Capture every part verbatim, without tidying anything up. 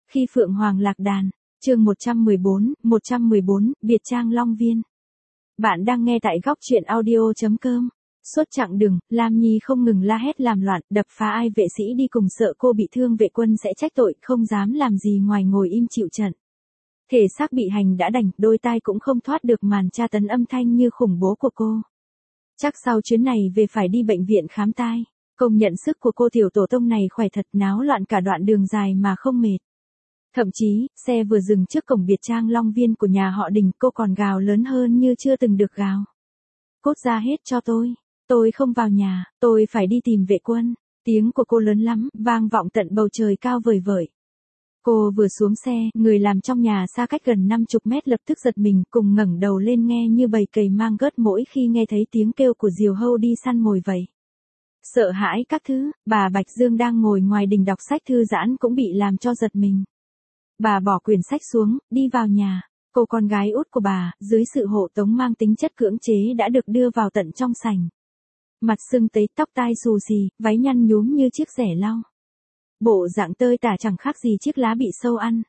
Khi Phượng Hoàng lạc đàn, chương một trăm mười bốn, một trăm mười bốn, Biệt Trang Long Viên. Bạn đang nghe tại góc truyện audio chấm com. Suốt chặng đường, Lam Nhi không ngừng la hét làm loạn, đập phá ai vệ sĩ đi cùng, sợ cô bị thương vệ quân sẽ trách tội, không dám làm gì ngoài ngồi im chịu trận. Thể xác bị hành đã đành, đôi tai cũng không thoát được màn tra tấn âm thanh như khủng bố của cô. Chắc sau chuyến này về phải đi bệnh viện khám tai. Công nhận sức của cô tiểu tổ tông này khỏe thật, náo loạn cả đoạn đường dài mà không mệt. Thậm chí, xe vừa dừng trước cổng Biệt Trang Long Viên của nhà họ Đình, cô còn gào lớn hơn như chưa từng được gào. Cốt ra hết cho tôi, tôi không vào nhà, tôi phải đi tìm vệ quân. Tiếng của cô lớn lắm, vang vọng tận bầu trời cao vời vợi. Cô vừa xuống xe, người làm trong nhà xa cách gần năm mươi mét lập tức giật mình, cùng ngẩng đầu lên nghe như bầy cầy mang gớt mỗi khi nghe thấy tiếng kêu của diều hâu đi săn mồi vậy. Sợ hãi các thứ, bà Bạch Dương đang ngồi ngoài đình đọc sách thư giãn cũng bị làm cho giật mình. Bà bỏ quyển sách xuống, đi vào nhà. Cô con gái út của bà, dưới sự hộ tống mang tính chất cưỡng chế đã được đưa vào tận trong sảnh. Mặt sưng tấy, tóc tai xù xì, váy nhăn nhúm như chiếc rẻ lau. Bộ dạng tơi tả chẳng khác gì chiếc lá bị sâu ăn.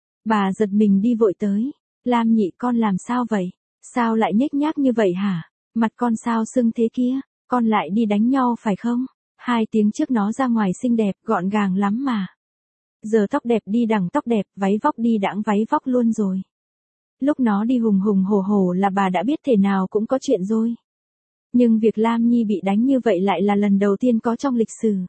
Bà giật mình đi vội tới. Lam nhị, con làm sao vậy? Sao lại nhếch nhác như vậy hả? Mặt con sao sưng thế kia? Con lại đi đánh nhau phải không? Hai tiếng trước nó ra ngoài xinh đẹp, gọn gàng lắm mà. Giờ tóc đẹp đi đằng tóc đẹp, váy vóc đi đãng váy vóc luôn rồi. Lúc nó đi hùng hùng hổ hổ là bà đã biết thể nào cũng có chuyện rồi. Nhưng việc Lam Nhi bị đánh như vậy lại là lần đầu tiên có trong lịch sử.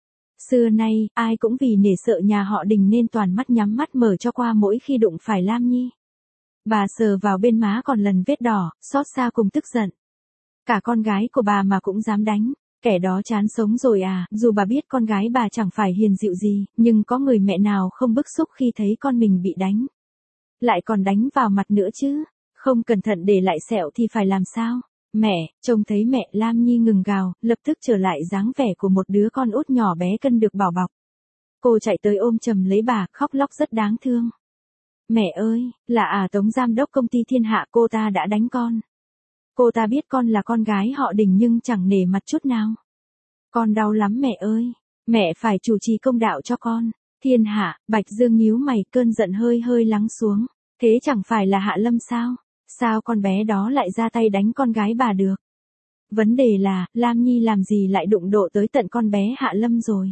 Xưa nay, ai cũng vì nể sợ nhà họ Đình nên toàn mắt nhắm mắt mở cho qua mỗi khi đụng phải Lam Nhi. Bà sờ vào bên má còn lần vết đỏ, xót xa cùng tức giận. Cả con gái của bà mà cũng dám đánh, kẻ đó chán sống rồi à. Dù bà biết con gái bà chẳng phải hiền dịu gì, nhưng có người mẹ nào không bức xúc khi thấy con mình bị đánh. Lại còn đánh vào mặt nữa chứ, không cẩn thận để lại sẹo thì phải làm sao? Mẹ, trông thấy mẹ, Lam Nhi ngừng gào, lập tức trở lại dáng vẻ của một đứa con út nhỏ bé cân được bảo bọc. Cô chạy tới ôm chầm lấy bà, khóc lóc rất đáng thương. Mẹ ơi, là à Tống giám đốc công ty Thiên Hạ, cô ta đã đánh con. Cô ta biết con là con gái họ Đình nhưng chẳng nể mặt chút nào. Con đau lắm mẹ ơi, mẹ phải chủ trì công đạo cho con. Thiên Hạ, Bạch Dương nhíu mày, cơn giận hơi hơi lắng xuống. Thế chẳng phải là Hạ Lâm sao? Sao con bé đó lại ra tay đánh con gái bà được? Vấn đề là, Lam Nhi làm gì lại đụng độ tới tận con bé Hạ Lâm rồi?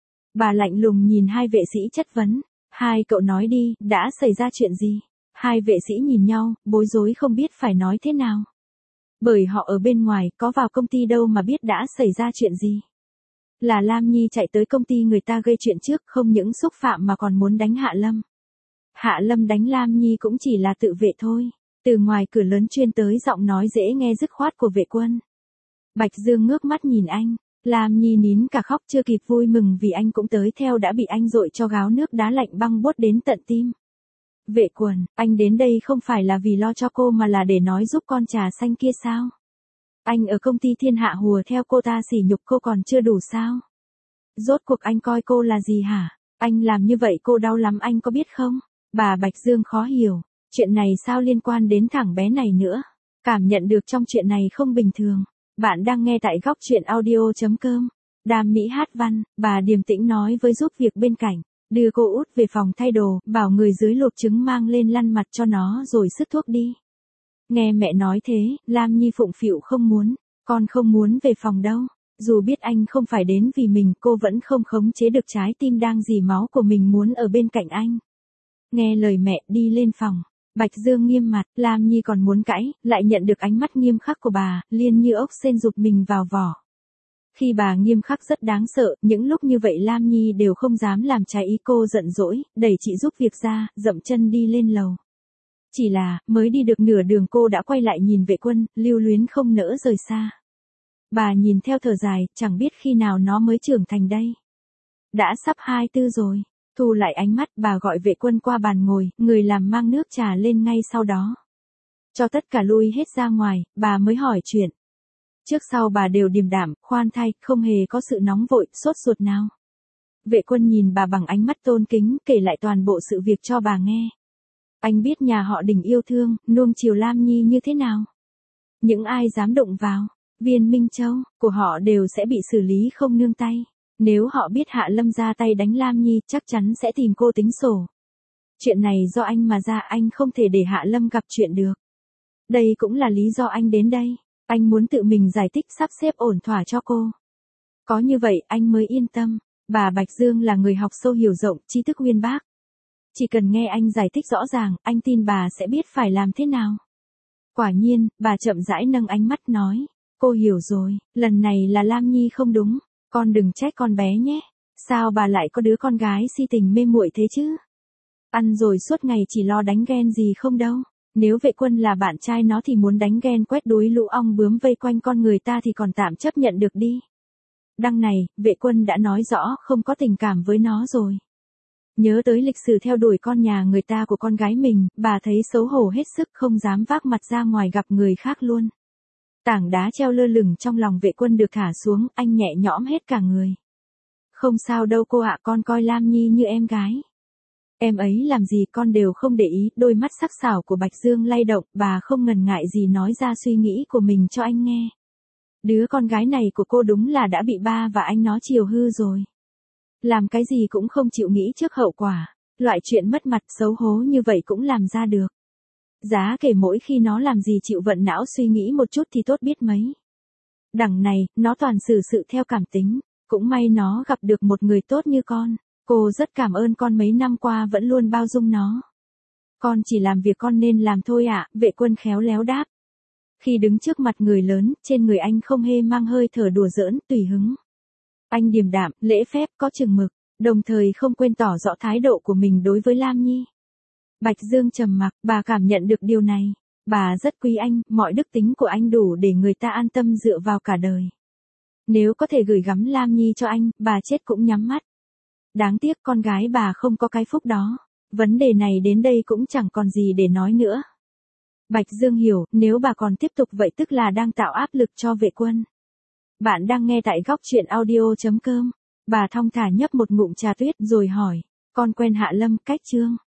Bà lạnh lùng nhìn hai vệ sĩ chất vấn. Hai cậu nói đi, đã xảy ra chuyện gì? Hai vệ sĩ nhìn nhau, bối rối không biết phải nói thế nào. Bởi họ ở bên ngoài, có vào công ty đâu mà biết đã xảy ra chuyện gì. Là Lam Nhi chạy tới công ty người ta gây chuyện trước, không những xúc phạm mà còn muốn đánh Hạ Lâm. Hạ Lâm đánh Lam Nhi cũng chỉ là tự vệ thôi. Từ ngoài cửa lớn chuyên tới giọng nói dễ nghe dứt khoát của vệ quân. Bạch Dương ngước mắt nhìn anh. Lam Nhi nín cả khóc, chưa kịp vui mừng vì anh cũng tới theo đã bị anh dội cho gáo nước đá lạnh băng buốt đến tận tim. Vệ Quân, anh đến đây không phải là vì lo cho cô mà là để nói giúp con trà xanh kia sao? Anh ở công ty Thiên Hạ hùa theo cô ta sỉ nhục cô còn chưa đủ sao? Rốt cuộc anh coi cô là gì hả? Anh làm như vậy cô đau lắm anh có biết không? Bà Bạch Dương khó hiểu, chuyện này sao liên quan đến thằng bé này nữa? Cảm nhận được trong chuyện này không bình thường. Bạn đang nghe tại góc truyện audio chấm com. Đàm Mỹ hát văn, bà điềm tĩnh nói với giúp việc bên cạnh. Đưa cô út về phòng thay đồ, bảo người dưới luộc trứng mang lên lăn mặt cho nó rồi sức thuốc đi. Nghe mẹ nói thế, Lam Nhi phụng phịu không muốn, con không muốn về phòng đâu. Dù biết anh không phải đến vì mình, cô vẫn không khống chế được trái tim đang rỉ máu của mình muốn ở bên cạnh anh. Nghe lời mẹ, đi lên phòng. Bạch Dương nghiêm mặt, Lam Nhi còn muốn cãi, lại nhận được ánh mắt nghiêm khắc của bà, liền như ốc sên rụt mình vào vỏ. Khi bà nghiêm khắc rất đáng sợ, những lúc như vậy Lam Nhi đều không dám làm trái ý cô, giận dỗi, đẩy chị giúp việc ra, dậm chân đi lên lầu. Chỉ là, mới đi được nửa đường cô đã quay lại nhìn vệ quân, lưu luyến không nỡ rời xa. Bà nhìn theo thở dài, chẳng biết khi nào nó mới trưởng thành đây. Đã sắp hai tư rồi. Thu lại ánh mắt, bà gọi vệ quân qua bàn ngồi, người làm mang nước trà lên ngay sau đó. Cho tất cả lui hết ra ngoài, bà mới hỏi chuyện. Trước sau bà đều điềm đạm, khoan thai, không hề có sự nóng vội, sốt ruột nào. Vệ quân nhìn bà bằng ánh mắt tôn kính, kể lại toàn bộ sự việc cho bà nghe. Anh biết nhà họ Đình yêu thương, nuông chiều Lam Nhi như thế nào. Những ai dám động vào, Viên Minh Châu, của họ đều sẽ bị xử lý không nương tay. Nếu họ biết Hạ Lâm ra tay đánh Lam Nhi, chắc chắn sẽ tìm cô tính sổ. Chuyện này do anh mà ra, anh không thể để Hạ Lâm gặp chuyện được. Đây cũng là lý do anh đến đây. Anh muốn tự mình giải thích sắp xếp ổn thỏa cho cô. Có như vậy anh mới yên tâm. Bà Bạch Dương là người học sâu hiểu rộng, tri thức uyên bác. Chỉ cần nghe anh giải thích rõ ràng, anh tin bà sẽ biết phải làm thế nào. Quả nhiên, bà chậm rãi nâng ánh mắt nói. Cô hiểu rồi, lần này là Lam Nhi không đúng. Con đừng trách con bé nhé. Sao bà lại có đứa con gái si tình mê muội thế chứ? Ăn rồi suốt ngày chỉ lo đánh ghen gì không đâu. Nếu Vệ Quân là bạn trai nó thì muốn đánh ghen quét đuối lũ ong bướm vây quanh con người ta thì còn tạm chấp nhận được đi. Đằng này, Vệ Quân đã nói rõ không có tình cảm với nó rồi. Nhớ tới lịch sử theo đuổi con nhà người ta của con gái mình, bà thấy xấu hổ hết sức, không dám vác mặt ra ngoài gặp người khác luôn. Tảng đá treo lơ lửng trong lòng Vệ Quân được thả xuống, anh nhẹ nhõm hết cả người. Không sao đâu cô ạ, con coi Lam Nhi như em gái. Em ấy làm gì con đều không để ý. Đôi mắt sắc sảo của Bạch Dương lay động, bà không ngần ngại gì nói ra suy nghĩ của mình cho anh nghe. Đứa con gái này của cô đúng là đã bị ba và anh nó chiều hư rồi. Làm cái gì cũng không chịu nghĩ trước hậu quả. Loại chuyện mất mặt xấu hố như vậy cũng làm ra được. Giá kể mỗi khi nó làm gì chịu vận não suy nghĩ một chút thì tốt biết mấy. Đằng này, nó toàn xử sự theo cảm tính. Cũng may nó gặp được một người tốt như con. Cô rất cảm ơn con mấy năm qua vẫn luôn bao dung nó. Con chỉ làm việc con nên làm thôi ạ, Vệ Quân khéo léo đáp. Khi đứng trước mặt người lớn, trên người anh không hề mang hơi thở đùa giỡn, tùy hứng. Anh điềm đạm, lễ phép, có chừng mực, đồng thời không quên tỏ rõ thái độ của mình đối với Lam Nhi. Bạch Dương trầm mặc, bà cảm nhận được điều này. Bà rất quý anh, mọi đức tính của anh đủ để người ta an tâm dựa vào cả đời. Nếu có thể gửi gắm Lam Nhi cho anh, bà chết cũng nhắm mắt. Đáng tiếc con gái bà không có cái phúc đó. Vấn đề này đến đây cũng chẳng còn gì để nói nữa. Bạch Dương hiểu, nếu bà còn tiếp tục vậy tức là đang tạo áp lực cho Vệ Quân. Bạn đang nghe tại góc truyện audio chấm com. Bà thong thả nhấp một ngụm trà tuyết rồi hỏi, con quen Hạ Lâm cách chưa?